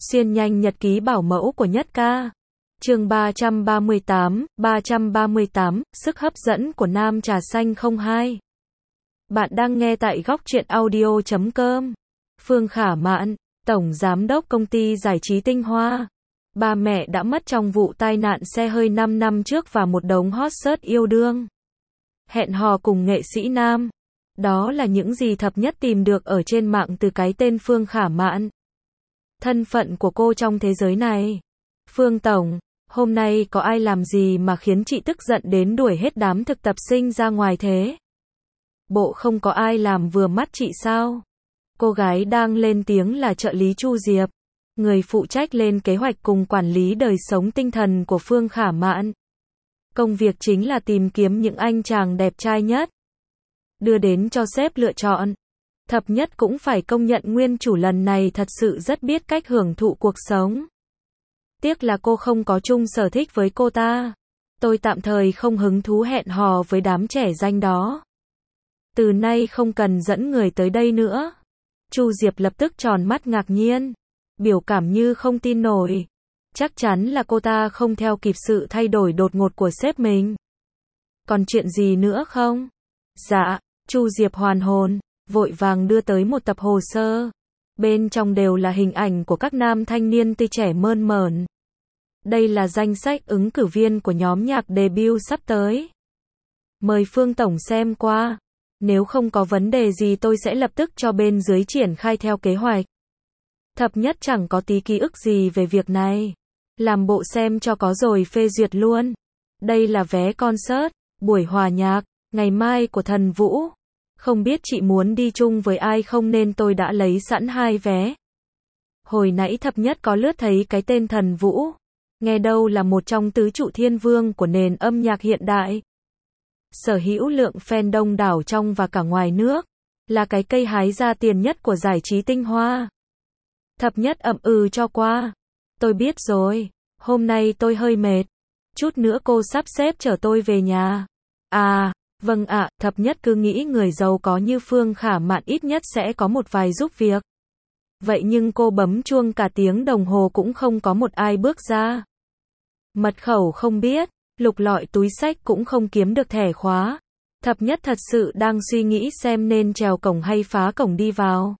Xuyên nhanh nhật ký bảo mẫu của Nhất Ca. Chương 338, sức hấp dẫn của nam trà xanh 02. Bạn đang nghe tại góc truyện audio.com. Phương Khả Mạn, tổng giám đốc công ty giải trí Tinh Hoa. Ba mẹ đã mất trong vụ tai nạn xe hơi 5 năm trước và một đống hot search yêu đương. Hẹn hò cùng nghệ sĩ nam. Đó là những gì Thập Nhất tìm được ở trên mạng từ cái tên Phương Khả Mạn. Thân phận của cô trong thế giới này. Phương Tổng, hôm nay có ai làm gì mà khiến chị tức giận đến đuổi hết đám thực tập sinh ra ngoài thế? Bộ không có ai làm vừa mắt chị sao? Cô gái đang lên tiếng là trợ lý Chu Diệp, người phụ trách lên kế hoạch cùng quản lý đời sống tinh thần của Phương Khả Mạn. Công việc chính là tìm kiếm những anh chàng đẹp trai nhất, đưa đến cho sếp lựa chọn. Thập Nhất cũng phải công nhận nguyên chủ lần này thật sự rất biết cách hưởng thụ cuộc sống. Tiếc là cô không có chung sở thích với cô ta. Tôi tạm thời không hứng thú hẹn hò với đám trẻ danh đó. Từ nay không cần dẫn người tới đây nữa. Chu Diệp lập tức tròn mắt ngạc nhiên, biểu cảm như không tin nổi. Chắc chắn là cô ta không theo kịp sự thay đổi đột ngột của sếp mình. Còn chuyện gì nữa không? Dạ, Chu Diệp hoàn hồn, vội vàng đưa tới một tập hồ sơ. Bên trong đều là hình ảnh của các nam thanh niên tươi trẻ mơn mởn. Đây là danh sách ứng cử viên của nhóm nhạc debut sắp tới. Mời Phương Tổng xem qua. Nếu không có vấn đề gì tôi sẽ lập tức cho bên dưới triển khai theo kế hoạch. Thập Nhất chẳng có tí ký ức gì về việc này. Làm bộ xem cho có rồi phê duyệt luôn. Đây là vé concert, buổi hòa nhạc, ngày mai của Thần Vũ. Không biết chị muốn đi chung với ai không nên tôi đã lấy sẵn 2 vé. Hồi nãy Thập Nhất có lướt thấy cái tên Thần Vũ. Nghe đâu là một trong tứ trụ thiên vương của nền âm nhạc hiện đại. Sở hữu lượng fan đông đảo trong và cả ngoài nước. Là cái cây hái ra tiền nhất của giải trí Tinh Hoa. Thập Nhất ậm ừ cho qua. Tôi biết rồi, hôm nay tôi hơi mệt. Chút nữa cô sắp xếp chở tôi về nhà. À, vâng ạ, Thập Nhất cứ nghĩ người giàu có như Phương Khả Mạn ít nhất sẽ có một vài giúp việc. Vậy nhưng cô bấm chuông cả tiếng đồng hồ cũng không có một ai bước ra. Mật khẩu không biết, lục lọi túi xách cũng không kiếm được thẻ khóa. Thập Nhất thật sự đang suy nghĩ xem nên trèo cổng hay phá cổng đi vào.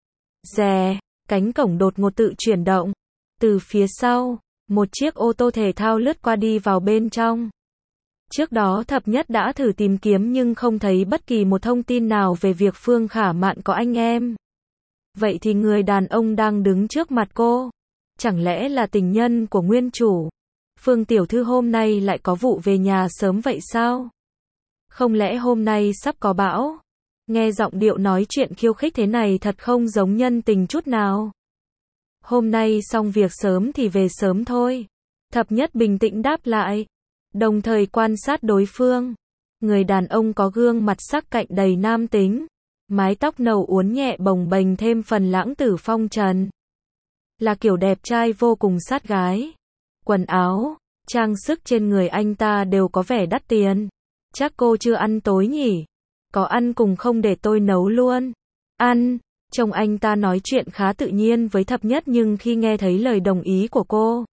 Rè, cánh cổng đột ngột tự chuyển động. Từ phía sau, một chiếc ô tô thể thao lướt qua đi vào bên trong. Trước đó Thập Nhất đã thử tìm kiếm nhưng không thấy bất kỳ một thông tin nào về việc Phương Khả Mạn có anh em. Vậy thì người đàn ông đang đứng trước mặt cô, chẳng lẽ là tình nhân của nguyên chủ? Phương tiểu thư hôm nay lại có vụ về nhà sớm vậy sao? Không lẽ hôm nay sắp có bão? Nghe giọng điệu nói chuyện khiêu khích thế này thật không giống nhân tình chút nào. Hôm nay xong việc sớm thì về sớm thôi. Thập Nhất bình tĩnh đáp lại, đồng thời quan sát đối phương. Người đàn ông có gương mặt sắc cạnh đầy nam tính, mái tóc nâu uốn nhẹ bồng bềnh thêm phần lãng tử phong trần. Là kiểu đẹp trai vô cùng sát gái. Quần áo, trang sức trên người anh ta đều có vẻ đắt tiền. Chắc cô chưa ăn tối nhỉ? Có ăn cùng không để tôi nấu luôn? Ăn. Trông anh ta nói chuyện khá tự nhiên với Thập Nhất nhưng khi nghe thấy lời đồng ý của cô,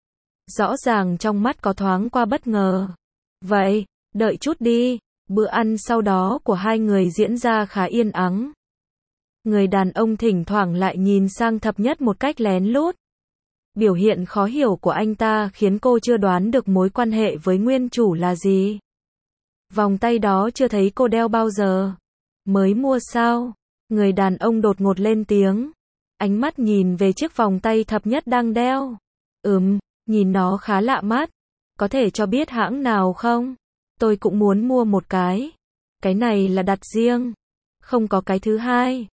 rõ ràng trong mắt có thoáng qua bất ngờ. Vậy, đợi chút đi. Bữa ăn sau đó của hai người diễn ra khá yên ắng. Người đàn ông thỉnh thoảng lại nhìn sang Thập Nhất một cách lén lút. Biểu hiện khó hiểu của anh ta khiến cô chưa đoán được mối quan hệ với nguyên chủ là gì. Vòng tay đó chưa thấy cô đeo bao giờ. Mới mua sao? Người đàn ông đột ngột lên tiếng. Ánh mắt nhìn về chiếc vòng tay Thập Nhất đang đeo. Nhìn nó khá lạ mắt. Có thể cho biết hãng nào không? Tôi cũng muốn mua một cái. Cái này là đặt riêng. Không có cái thứ hai.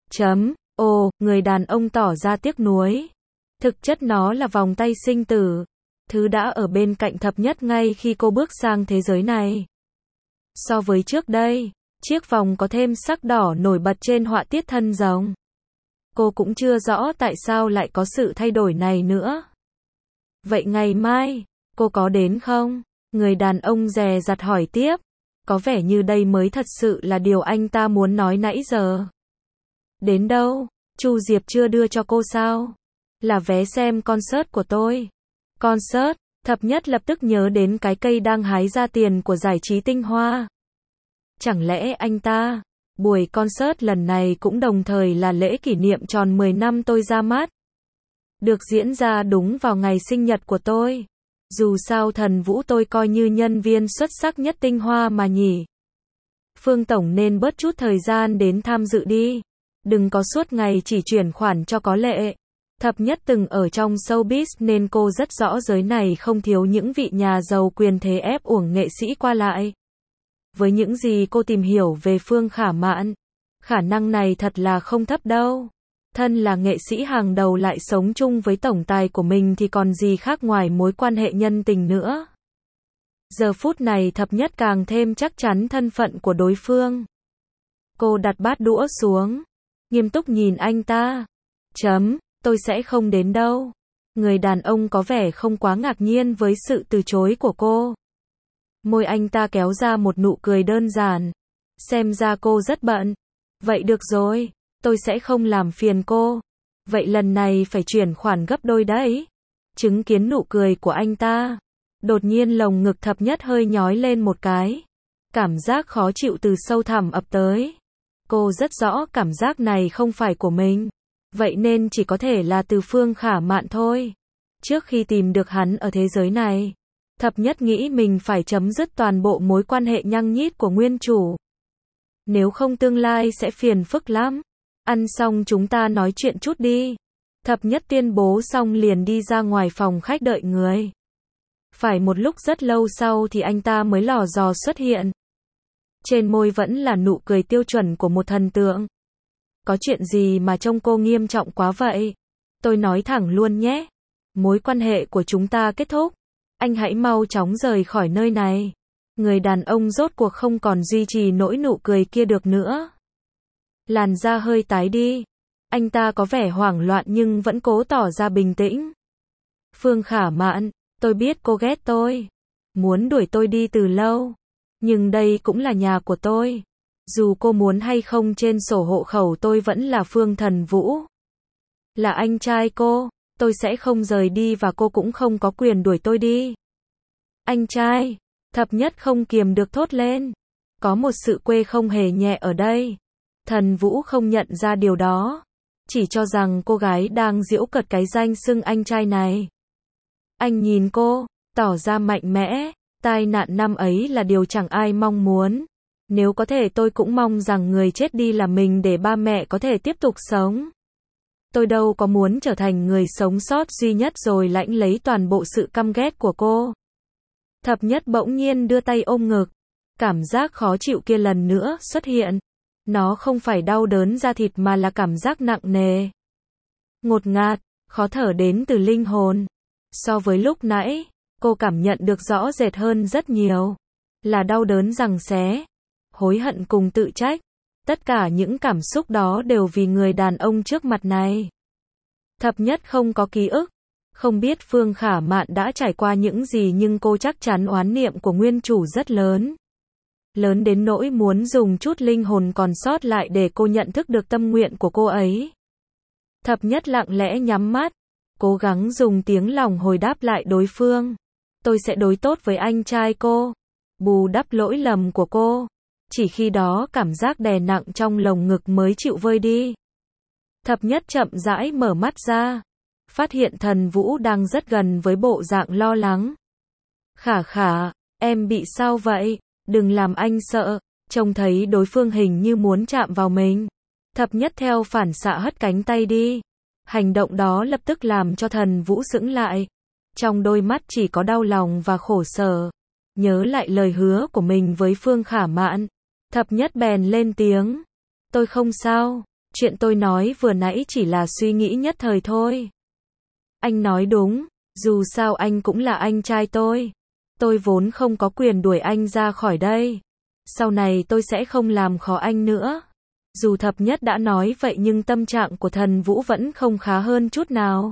Người đàn ông tỏ ra tiếc nuối. Thực chất nó là vòng tay sinh tử. Thứ đã ở bên cạnh Thập Nhất ngay khi cô bước sang thế giới này. So với trước đây, chiếc vòng có thêm sắc đỏ nổi bật trên họa tiết thân rồng. Cô cũng chưa rõ tại sao lại có sự thay đổi này nữa. Vậy ngày mai, cô có đến không? Người đàn ông dè dặt hỏi tiếp. Có vẻ như đây mới thật sự là điều anh ta muốn nói nãy giờ. Đến đâu? Chu Diệp chưa đưa cho cô sao? Là vé xem concert của tôi. Concert, Thập Nhất lập tức nhớ đến cái cây đang hái ra tiền của giải trí tinh hoa. Chẳng lẽ anh ta, buổi concert lần này cũng đồng thời là lễ kỷ niệm tròn 10 năm tôi ra mắt. Được diễn ra đúng vào ngày sinh nhật của tôi. Dù sao Thần Vũ tôi coi như nhân viên xuất sắc nhất tinh hoa mà nhỉ. Phương Tổng nên bớt chút thời gian đến tham dự đi. Đừng có suốt ngày chỉ chuyển khoản cho có lệ. Thập Nhất từng ở trong showbiz nên cô rất rõ giới này không thiếu những vị nhà giàu quyền thế ép uổng nghệ sĩ qua lại. Với những gì cô tìm hiểu về Phương Khả Mạn, khả năng này thật là không thấp đâu. Thân là nghệ sĩ hàng đầu lại sống chung với tổng tài của mình thì còn gì khác ngoài mối quan hệ nhân tình nữa. Giờ phút này Thập Nhất càng thêm chắc chắn thân phận của đối phương. Cô đặt bát đũa xuống, nghiêm túc nhìn anh ta. Tôi sẽ không đến đâu. Người đàn ông có vẻ không quá ngạc nhiên với sự từ chối của cô. Môi anh ta kéo ra một nụ cười đơn giản. Xem ra cô rất bận. Vậy được rồi, tôi sẽ không làm phiền cô. Vậy lần này phải chuyển khoản gấp đôi đấy. Chứng kiến nụ cười của anh ta, đột nhiên lồng ngực Thập Nhất hơi nhói lên một cái. Cảm giác khó chịu từ sâu thẳm ập tới. Cô rất rõ cảm giác này không phải của mình. Vậy nên chỉ có thể là từ Phương Khả Mạn thôi. Trước khi tìm được hắn ở thế giới này, Thập Nhất nghĩ mình phải chấm dứt toàn bộ mối quan hệ nhăng nhít của nguyên chủ. Nếu không tương lai sẽ phiền phức lắm. Ăn xong chúng ta nói chuyện chút đi. Thập Nhất tuyên bố xong liền đi ra ngoài phòng khách đợi người. Phải một lúc rất lâu sau thì anh ta mới lò dò xuất hiện. Trên môi vẫn là nụ cười tiêu chuẩn của một thần tượng. Có chuyện gì mà trông cô nghiêm trọng quá vậy? Tôi nói thẳng luôn nhé. Mối quan hệ của chúng ta kết thúc. Anh hãy mau chóng rời khỏi nơi này. Người đàn ông rốt cuộc không còn duy trì nỗi nụ cười kia được nữa. Làn da hơi tái đi. Anh ta có vẻ hoảng loạn nhưng vẫn cố tỏ ra bình tĩnh. Phương Khả Mạn, tôi biết cô ghét tôi. Muốn đuổi tôi đi từ lâu. Nhưng đây cũng là nhà của tôi. Dù cô muốn hay không trên sổ hộ khẩu tôi vẫn là Phương Thần Vũ. Là anh trai cô, tôi sẽ không rời đi và cô cũng không có quyền đuổi tôi đi. Anh trai, Thập Nhất không kiềm được thốt lên. Có một sự quê không hề nhẹ ở đây. Thần Vũ không nhận ra điều đó. Chỉ cho rằng cô gái đang giễu cợt cái danh xưng anh trai này. Anh nhìn cô, tỏ ra mạnh mẽ. Tai nạn năm ấy là điều chẳng ai mong muốn. Nếu có thể tôi cũng mong rằng người chết đi là mình để ba mẹ có thể tiếp tục sống. Tôi đâu có muốn trở thành người sống sót duy nhất rồi lãnh lấy toàn bộ sự căm ghét của cô. Thập Nhất bỗng nhiên đưa tay ôm ngực. Cảm giác khó chịu kia lần nữa xuất hiện. Nó không phải đau đớn da thịt mà là cảm giác nặng nề. Ngột ngạt, khó thở đến từ linh hồn. So với lúc nãy, cô cảm nhận được rõ rệt hơn rất nhiều. Là đau đớn giằng xé, hối hận cùng tự trách. Tất cả những cảm xúc đó đều vì người đàn ông trước mặt này. Thập Nhất không có ký ức. Không biết Phương Khả Mạn đã trải qua những gì nhưng cô chắc chắn oán niệm của nguyên chủ rất lớn. Lớn đến nỗi muốn dùng chút linh hồn còn sót lại để cô nhận thức được tâm nguyện của cô ấy. Thập Nhất lặng lẽ nhắm mắt, cố gắng dùng tiếng lòng hồi đáp lại đối phương. Tôi sẽ đối tốt với anh trai cô, bù đắp lỗi lầm của cô. Chỉ khi đó cảm giác đè nặng trong lồng ngực mới chịu vơi đi. Thập Nhất chậm rãi mở mắt ra, phát hiện Thần Vũ đang rất gần với bộ dạng lo lắng. Khả Khả, em bị sao vậy? Đừng làm anh sợ. Trông thấy đối phương hình như muốn chạm vào mình. Thập Nhất theo phản xạ hất cánh tay đi. Hành động đó lập tức làm cho Thần Vũ sững lại. Trong đôi mắt chỉ có đau lòng và khổ sở. Nhớ lại lời hứa của mình với Phương Khả Mạn. Thập Nhất bèn lên tiếng. Tôi không sao. Chuyện tôi nói vừa nãy chỉ là suy nghĩ nhất thời thôi. Anh nói đúng. Dù sao anh cũng là anh trai tôi. Tôi vốn không có quyền đuổi anh ra khỏi đây. Sau này tôi sẽ không làm khó anh nữa. Dù Thập Nhất đã nói vậy nhưng tâm trạng của Thần Vũ vẫn không khá hơn chút nào.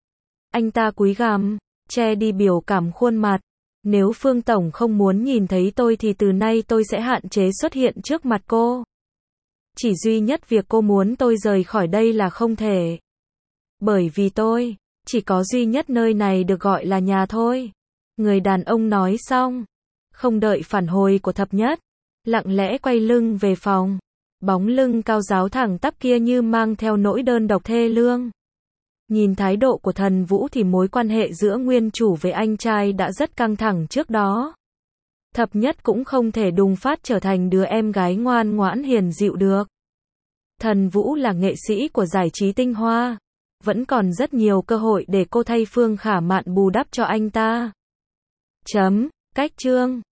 Anh ta cúi gằm, che đi biểu cảm khuôn mặt. Nếu Phương Tổng không muốn nhìn thấy tôi thì từ nay tôi sẽ hạn chế xuất hiện trước mặt cô. Chỉ duy nhất việc cô muốn tôi rời khỏi đây là không thể. Bởi vì tôi Chỉ có duy nhất nơi này được gọi là nhà thôi. Người đàn ông nói xong, không đợi phản hồi của thập nhất, lặng lẽ quay lưng về phòng. Bóng lưng cao ráo thẳng tắp kia như mang theo nỗi đơn độc thê lương. Nhìn thái độ của Thần Vũ thì mối quan hệ giữa nguyên chủ với anh trai đã rất căng thẳng trước đó. Thập nhất cũng không thể đùng phát trở thành đứa em gái ngoan ngoãn hiền dịu được. Thần Vũ là nghệ sĩ của giải trí tinh hoa. Vẫn còn rất nhiều cơ hội để cô thay Phương Khả Mạn bù đắp cho anh ta. Cách chương